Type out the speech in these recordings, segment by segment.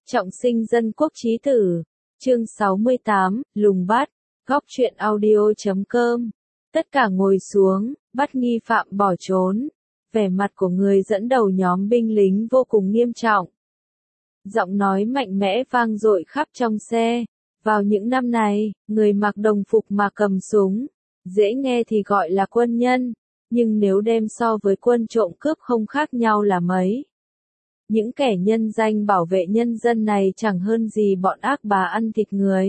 Trọng sinh dân quốc chí tử. Chương 68, Lùng bắt. Góc truyện audio.com. Tất cả ngồi xuống, bắt nghi phạm bỏ trốn. Vẻ mặt của người dẫn đầu nhóm binh lính vô cùng nghiêm trọng. Giọng nói mạnh mẽ vang dội khắp trong xe. Vào những năm này, người mặc đồng phục mà cầm súng, dễ nghe thì gọi là quân nhân, nhưng nếu đem so với quân trộm cướp không khác nhau là mấy. Những kẻ nhân danh bảo vệ nhân dân này chẳng hơn gì bọn ác bà ăn thịt người.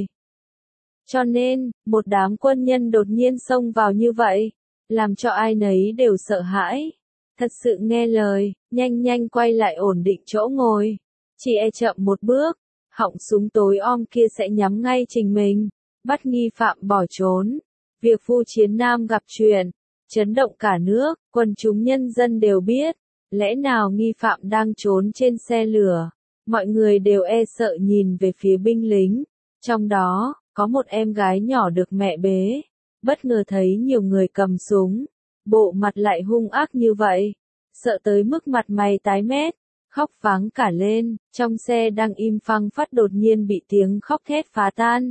Cho nên, một đám quân nhân đột nhiên xông vào như vậy, làm cho ai nấy đều sợ hãi. Thật sự nghe lời, nhanh nhanh quay lại ổn định chỗ ngồi. Chỉ e chậm một bước, họng súng tối om kia sẽ nhắm ngay trình mình, bắt nghi phạm bỏ trốn. Việc Vu Chiến Nam gặp chuyện, chấn động cả nước, quần chúng nhân dân đều biết. Lẽ nào nghi phạm đang trốn trên xe lửa? Mọi người đều e sợ nhìn về phía binh lính. Trong đó, có một em gái nhỏ được mẹ bế. Bất ngờ thấy nhiều người cầm súng. Bộ mặt lại hung ác như vậy. Sợ tới mức mặt mày tái mét. Khóc váng cả lên. Trong xe đang im phăng phắt đột nhiên bị tiếng khóc thét phá tan.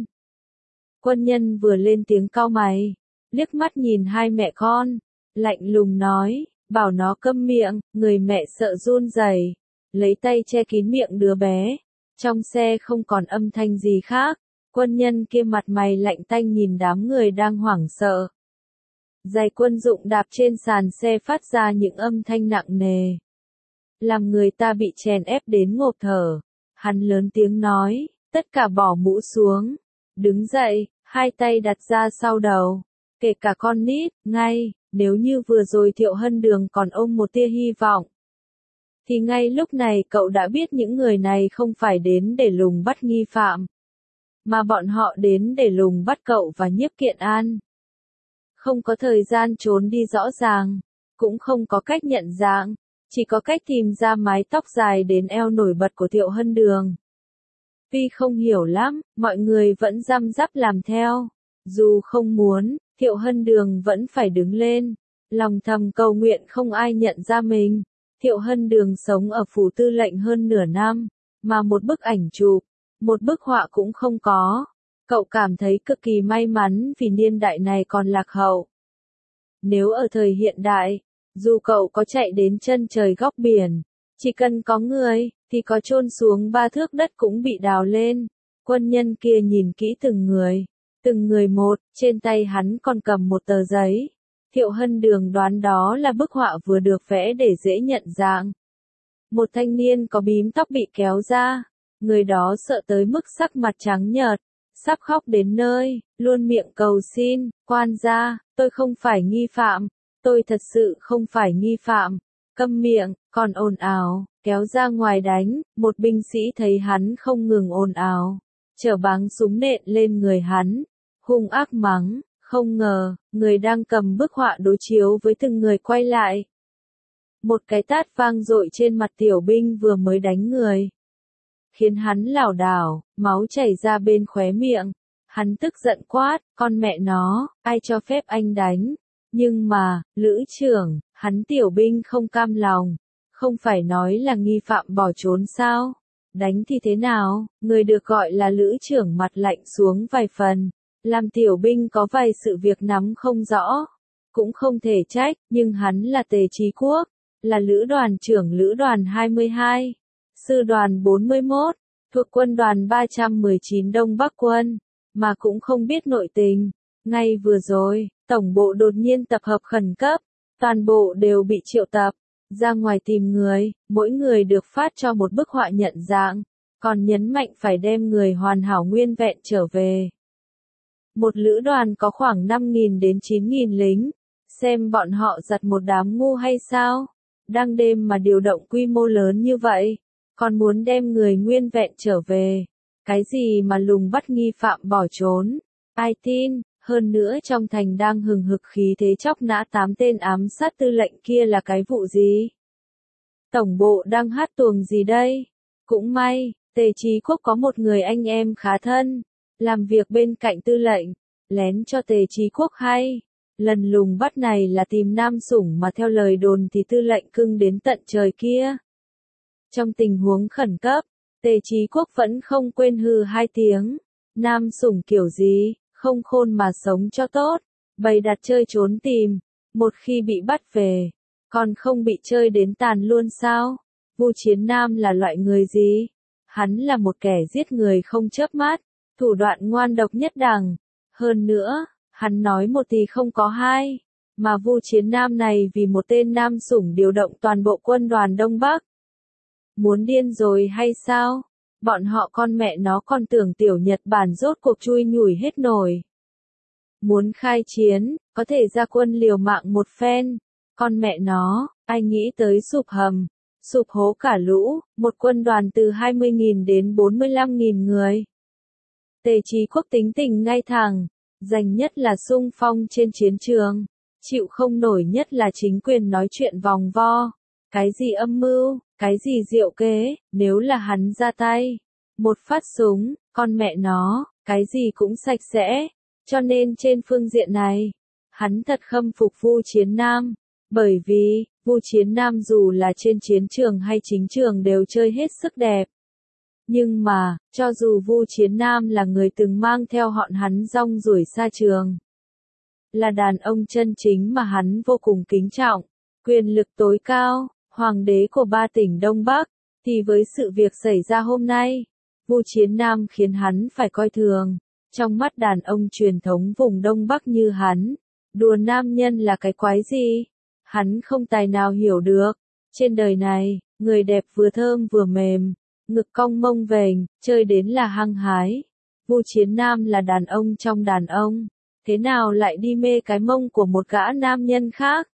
Quân nhân vừa lên tiếng cau mày. Liếc mắt nhìn hai mẹ con. Lạnh lùng nói. Bảo nó câm miệng, người mẹ sợ run rẩy, lấy tay che kín miệng đứa bé. Trong xe không còn âm thanh gì khác, quân nhân kia mặt mày lạnh tanh nhìn đám người đang hoảng sợ. Giày quân dụng đạp trên sàn xe phát ra những âm thanh nặng nề, làm người ta bị chèn ép đến ngộp thở. Hắn lớn tiếng nói, tất cả bỏ mũ xuống, đứng dậy, hai tay đặt ra sau đầu, kể cả con nít, ngay. Nếu như vừa rồi Thiệu Hân Đường còn ôm một tia hy vọng, thì ngay lúc này cậu đã biết những người này không phải đến để lùng bắt nghi phạm, mà bọn họ đến để lùng bắt cậu và Nhiếp Kiện An. Không có thời gian trốn đi rõ ràng, cũng không có cách nhận dạng, chỉ có cách tìm ra mái tóc dài đến eo nổi bật của Thiệu Hân Đường. Tuy không hiểu lắm, mọi người vẫn răm rắp làm theo. Dù không muốn, Thiệu Hân Đường vẫn phải đứng lên, lòng thầm cầu nguyện không ai nhận ra mình. Thiệu Hân Đường sống ở phủ tư lệnh hơn nửa năm, mà một bức ảnh chụp, một bức họa cũng không có. Cậu cảm thấy cực kỳ may mắn vì niên đại này còn lạc hậu. Nếu ở thời hiện đại, dù cậu có chạy đến chân trời góc biển, chỉ cần có người, thì có chôn xuống 3 thước đất cũng bị đào lên. Quân nhân kia nhìn kỹ từng người một, trên tay hắn còn cầm một tờ giấy. Thiệu Hân Đường đoán đó là bức họa vừa được vẽ để dễ nhận dạng. Một thanh niên có bím tóc bị kéo ra, người đó sợ tới mức sắc mặt trắng nhợt, sắp khóc đến nơi, luôn miệng cầu xin, quan gia, tôi không phải nghi phạm, tôi thật sự không phải nghi phạm, câm miệng, còn ồn ào, kéo ra ngoài đánh. Một binh sĩ thấy hắn không ngừng ồn ào, chở báng súng nện lên người hắn, hung ác mắng, không ngờ, người đang cầm bức họa đối chiếu với từng người quay lại. Một cái tát vang dội trên mặt tiểu binh vừa mới đánh người, khiến hắn lảo đảo, máu chảy ra bên khóe miệng. Hắn tức giận quát, con mẹ nó, ai cho phép anh đánh? Nhưng mà, lữ trưởng, hắn tiểu binh không cam lòng, không phải nói là nghi phạm bỏ trốn sao? Đánh thì thế nào? Người được gọi là lữ trưởng mặt lạnh xuống vài phần, làm tiểu binh có vài sự việc nắm không rõ, cũng không thể trách, nhưng hắn là Tề Chí Quốc, là lữ đoàn trưởng lữ đoàn 22, sư đoàn 41, thuộc quân đoàn 319 Đông Bắc quân, mà cũng không biết nội tình. Ngay vừa rồi, tổng bộ đột nhiên tập hợp khẩn cấp, toàn bộ đều bị triệu tập, ra ngoài tìm người, mỗi người được phát cho một bức họa nhận dạng, còn nhấn mạnh phải đem người hoàn hảo nguyên vẹn trở về. Một lữ đoàn có khoảng 5.000 đến 9.000 lính, xem bọn họ giật một đám ngu hay sao? Đang đêm mà điều động quy mô lớn như vậy, còn muốn đem người nguyên vẹn trở về. Cái gì mà lùng bắt nghi phạm bỏ trốn? Ai tin? Hơn nữa trong thành đang hừng hực khí thế chóc nã 8 tên ám sát tư lệnh kia là cái vụ gì? Tổng bộ đang hát tuồng gì đây? Cũng may, Tề Chí Quốc có một người anh em khá thân, làm việc bên cạnh tư lệnh, lén cho Tề Chí Quốc hay. Lần lùng bắt này là tìm Nam Sủng mà theo lời đồn thì tư lệnh cưng đến tận trời kia. Trong tình huống khẩn cấp, Tề Chí Quốc vẫn không quên hừ hai tiếng. Nam sủng kiểu gì, không khôn mà sống cho tốt, bày đặt chơi trốn tìm, một khi bị bắt về, còn không bị chơi đến tàn luôn sao? Vu Chiến Nam là loại người gì? Hắn là một kẻ giết người không chớp mắt, thủ đoạn ngoan độc nhất đẳng. Hơn nữa, hắn nói một thì không có hai, mà Vu Chiến Nam này vì một tên nam sủng điều động toàn bộ quân đoàn Đông Bắc. Muốn điên rồi hay sao? Bọn họ con mẹ nó còn tưởng tiểu Nhật Bản rốt cuộc chui nhủi hết nổi. Muốn khai chiến, có thể ra quân liều mạng một phen. Con mẹ nó, ai nghĩ tới sụp hầm, sụp hố cả lũ, một quân đoàn từ 20.000 đến 45.000 người. Tề Chí Quốc tính tình ngay thẳng, dành nhất là xung phong trên chiến trường, chịu không nổi nhất là chính quyền nói chuyện vòng vo. Cái gì âm mưu, cái gì diệu kế, nếu là hắn ra tay, một phát súng, con mẹ nó, cái gì cũng sạch sẽ. Cho nên trên phương diện này, hắn thật khâm phục Vu Chiến Nam, bởi vì, Vu Chiến Nam dù là trên chiến trường hay chính trường đều chơi hết sức đẹp. Nhưng mà, cho dù Vu Chiến Nam là người từng mang theo họn hắn rong ruổi xa trường, là đàn ông chân chính mà hắn vô cùng kính trọng, quyền lực tối cao, hoàng đế của 3 tỉnh Đông Bắc, thì với sự việc xảy ra hôm nay, Vu Chiến Nam khiến hắn phải coi thường. Trong mắt đàn ông truyền thống vùng Đông Bắc như hắn, đùa nam nhân là cái quái gì? Hắn không tài nào hiểu được. Trên đời này, người đẹp vừa thơm vừa mềm, ngực cong mông vềnh, chơi đến là hăng hái. Vu Chiến Nam là đàn ông trong đàn ông, thế nào lại đi mê cái mông của một gã nam nhân khác?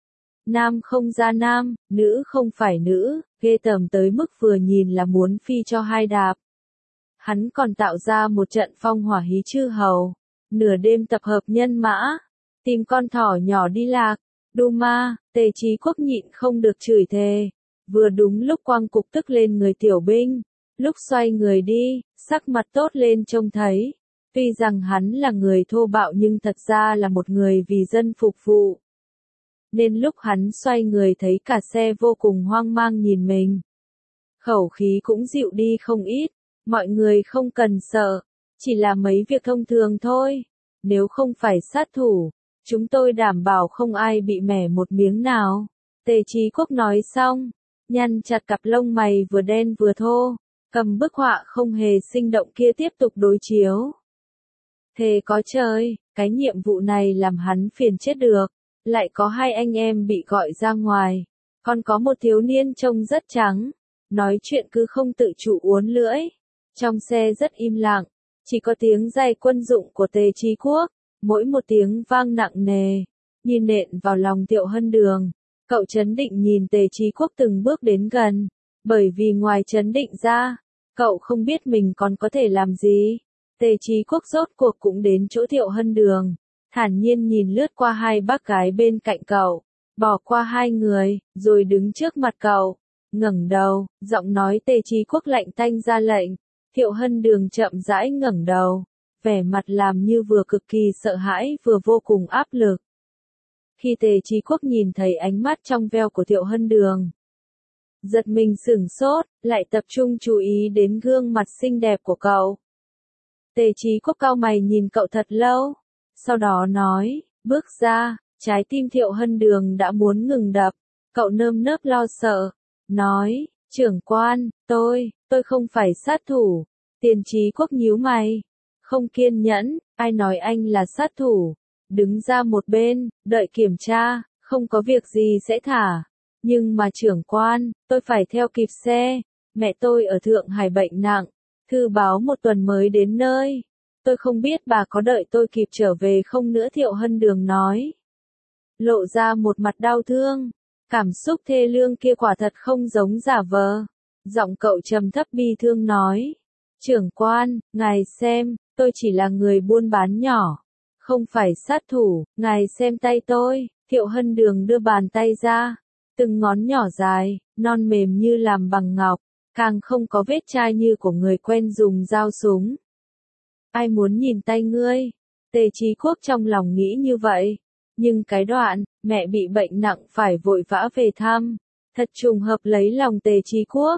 Nam không ra nam, nữ không phải nữ, ghê tởm tới mức vừa nhìn là muốn phi cho hai đạp. Hắn còn tạo ra một trận phong hỏa hí chư hầu, nửa đêm tập hợp nhân mã, tìm con thỏ nhỏ đi lạc, đu ma. Tề Chí Quốc nhịn không được chửi thề, vừa đúng lúc quang cục tức lên người tiểu binh, lúc xoay người đi, sắc mặt tốt lên trông thấy, tuy rằng hắn là người thô bạo nhưng thật ra là một người vì dân phục vụ. Nên lúc hắn xoay người thấy cả xe vô cùng hoang mang nhìn mình, khẩu khí cũng dịu đi không ít. Mọi người không cần sợ, chỉ là mấy việc thông thường thôi. Nếu không phải sát thủ, chúng tôi đảm bảo không ai bị mẻ một miếng nào. Tề Chí Quốc nói xong, nhăn chặt cặp lông mày vừa đen vừa thô, cầm bức họa không hề sinh động kia tiếp tục đối chiếu. Thề có trời, cái nhiệm vụ này làm hắn phiền chết được, lại có hai anh em bị gọi ra ngoài, còn có một thiếu niên trông rất trắng, nói chuyện cứ không tự chủ uốn lưỡi. Trong xe rất im lặng, chỉ có tiếng giày quân dụng của Tề Chí Quốc, mỗi một tiếng vang nặng nề, như nện vào lòng Thiệu Hân Đường. Cậu chấn định nhìn Tề Chí Quốc từng bước đến gần, bởi vì ngoài chấn định ra, cậu không biết mình còn có thể làm gì. Tề Chí Quốc rốt cuộc cũng đến chỗ Thiệu Hân Đường, thản nhiên nhìn lướt qua hai bác gái bên cạnh cậu, bỏ qua hai người, rồi đứng trước mặt cậu, ngẩng đầu, giọng nói Tề Chí Quốc lạnh tanh ra lệnh. Thiệu Hân Đường chậm rãi ngẩng đầu, vẻ mặt làm như vừa cực kỳ sợ hãi vừa vô cùng áp lực. Khi Tề Chí Quốc nhìn thấy ánh mắt trong veo của Thiệu Hân Đường, giật mình sửng sốt, lại tập trung chú ý đến gương mặt xinh đẹp của cậu. Tề Chí Quốc cau mày nhìn cậu thật lâu, sau đó nói, bước ra, trái tim Thiệu Hân Đường đã muốn ngừng đập, cậu nơm nớp lo sợ, nói, trưởng quan, tôi không phải sát thủ. Tề Chí Quốc nhíu mày, không kiên nhẫn, ai nói anh là sát thủ, đứng ra một bên, đợi kiểm tra, không có việc gì sẽ thả. Nhưng mà trưởng quan, tôi phải theo kịp xe, mẹ tôi ở Thượng Hải bệnh nặng, thư báo một tuần mới đến nơi. Tôi không biết bà có đợi tôi kịp trở về không nữa. Thiệu Hân Đường nói, lộ ra một mặt đau thương, cảm xúc thê lương kia quả thật không giống giả vờ. Giọng cậu trầm thấp bi thương nói, trưởng quan, ngài xem, tôi chỉ là người buôn bán nhỏ, không phải sát thủ, ngài xem tay tôi. Thiệu Hân Đường đưa bàn tay ra, từng ngón nhỏ dài, non mềm như làm bằng ngọc, càng không có vết chai như của người quen dùng dao súng. Ai muốn nhìn tay ngươi? Tề Chí Quốc trong lòng nghĩ như vậy, nhưng cái đoạn, mẹ bị bệnh nặng phải vội vã về thăm, thật trùng hợp lấy lòng Tề Chí Quốc.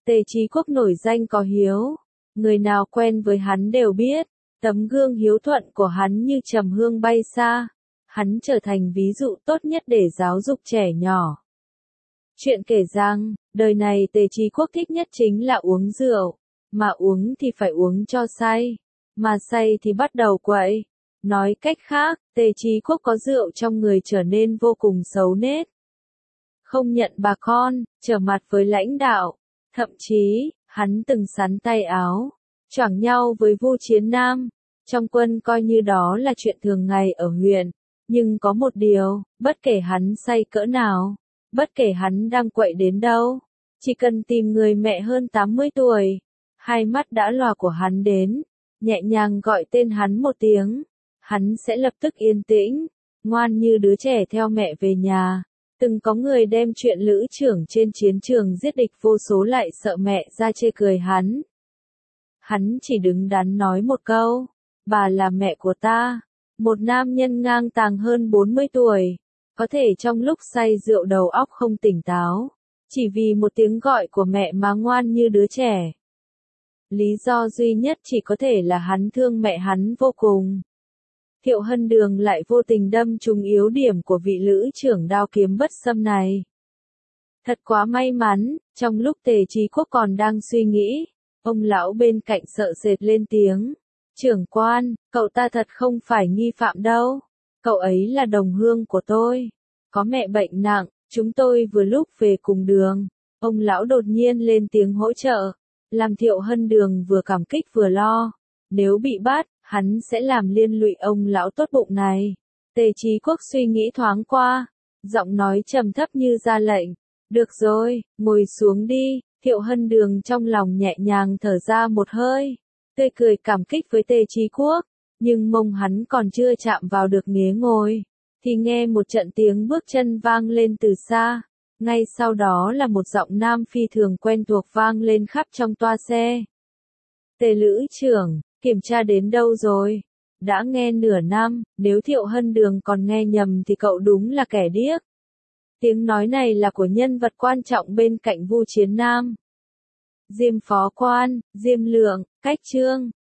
Tề Chí Quốc nổi danh có hiếu, người nào quen với hắn đều biết, tấm gương hiếu thuận của hắn như trầm hương bay xa, hắn trở thành ví dụ tốt nhất để giáo dục trẻ nhỏ. Chuyện kể rằng, đời này Tề Chí Quốc thích nhất chính là uống rượu, mà uống thì phải uống cho say, mà say thì bắt đầu quậy. Nói cách khác, Tề Chí Quốc có rượu trong người trở nên vô cùng xấu nết. Không nhận bà con, trở mặt với lãnh đạo, thậm chí, hắn từng sắn tay áo, choảng nhau với Vu Chiến Nam. Trong quân coi như đó là chuyện thường ngày ở huyện, nhưng có một điều, bất kể hắn say cỡ nào, bất kể hắn đang quậy đến đâu, chỉ cần tìm người mẹ hơn 80 tuổi, hai mắt đã lòa của hắn đến, nhẹ nhàng gọi tên hắn một tiếng, hắn sẽ lập tức yên tĩnh, ngoan như đứa trẻ theo mẹ về nhà. Từng có người đem chuyện lữ trưởng trên chiến trường giết địch vô số lại sợ mẹ ra chê cười hắn. Hắn chỉ đứng đắn nói một câu, bà là mẹ của ta. Một nam nhân ngang tàng hơn 40 tuổi, có thể trong lúc say rượu đầu óc không tỉnh táo, chỉ vì một tiếng gọi của mẹ mà ngoan như đứa trẻ. Lý do duy nhất chỉ có thể là hắn thương mẹ hắn vô cùng. Thiệu Hân Đường lại vô tình đâm trúng yếu điểm của vị lữ trưởng đao kiếm bất xâm này. Thật quá may mắn, trong lúc Tề Chí Quốc còn đang suy nghĩ, ông lão bên cạnh sợ sệt lên tiếng. Trưởng quan, cậu ta thật không phải nghi phạm đâu. Cậu ấy là đồng hương của tôi. Có mẹ bệnh nặng, chúng tôi vừa lúc về cùng đường. Ông lão đột nhiên lên tiếng hỗ trợ, làm Thiệu Hân Đường vừa cảm kích vừa lo. Nếu bị bắt, hắn sẽ làm liên lụy ông lão tốt bụng này. Tề Chí Quốc suy nghĩ thoáng qua, giọng nói trầm thấp như ra lệnh. Được rồi, ngồi xuống đi. Thiệu Hân Đường trong lòng nhẹ nhàng thở ra một hơi, tươi cười cảm kích với Tề Chí Quốc, nhưng mông hắn còn chưa chạm vào được ghế ngồi, thì nghe một trận tiếng bước chân vang lên từ xa, ngay sau đó là một giọng nam phi thường quen thuộc vang lên khắp trong toa xe. Tề lữ trưởng, kiểm tra đến đâu rồi? Đã nghe nửa năm, nếu Thiệu Hân Đường còn nghe nhầm thì cậu đúng là kẻ điếc. Tiếng nói này là của nhân vật quan trọng bên cạnh Vu Chiến Nam. Diêm phó quan, Diêm Lượng, Cách Trương,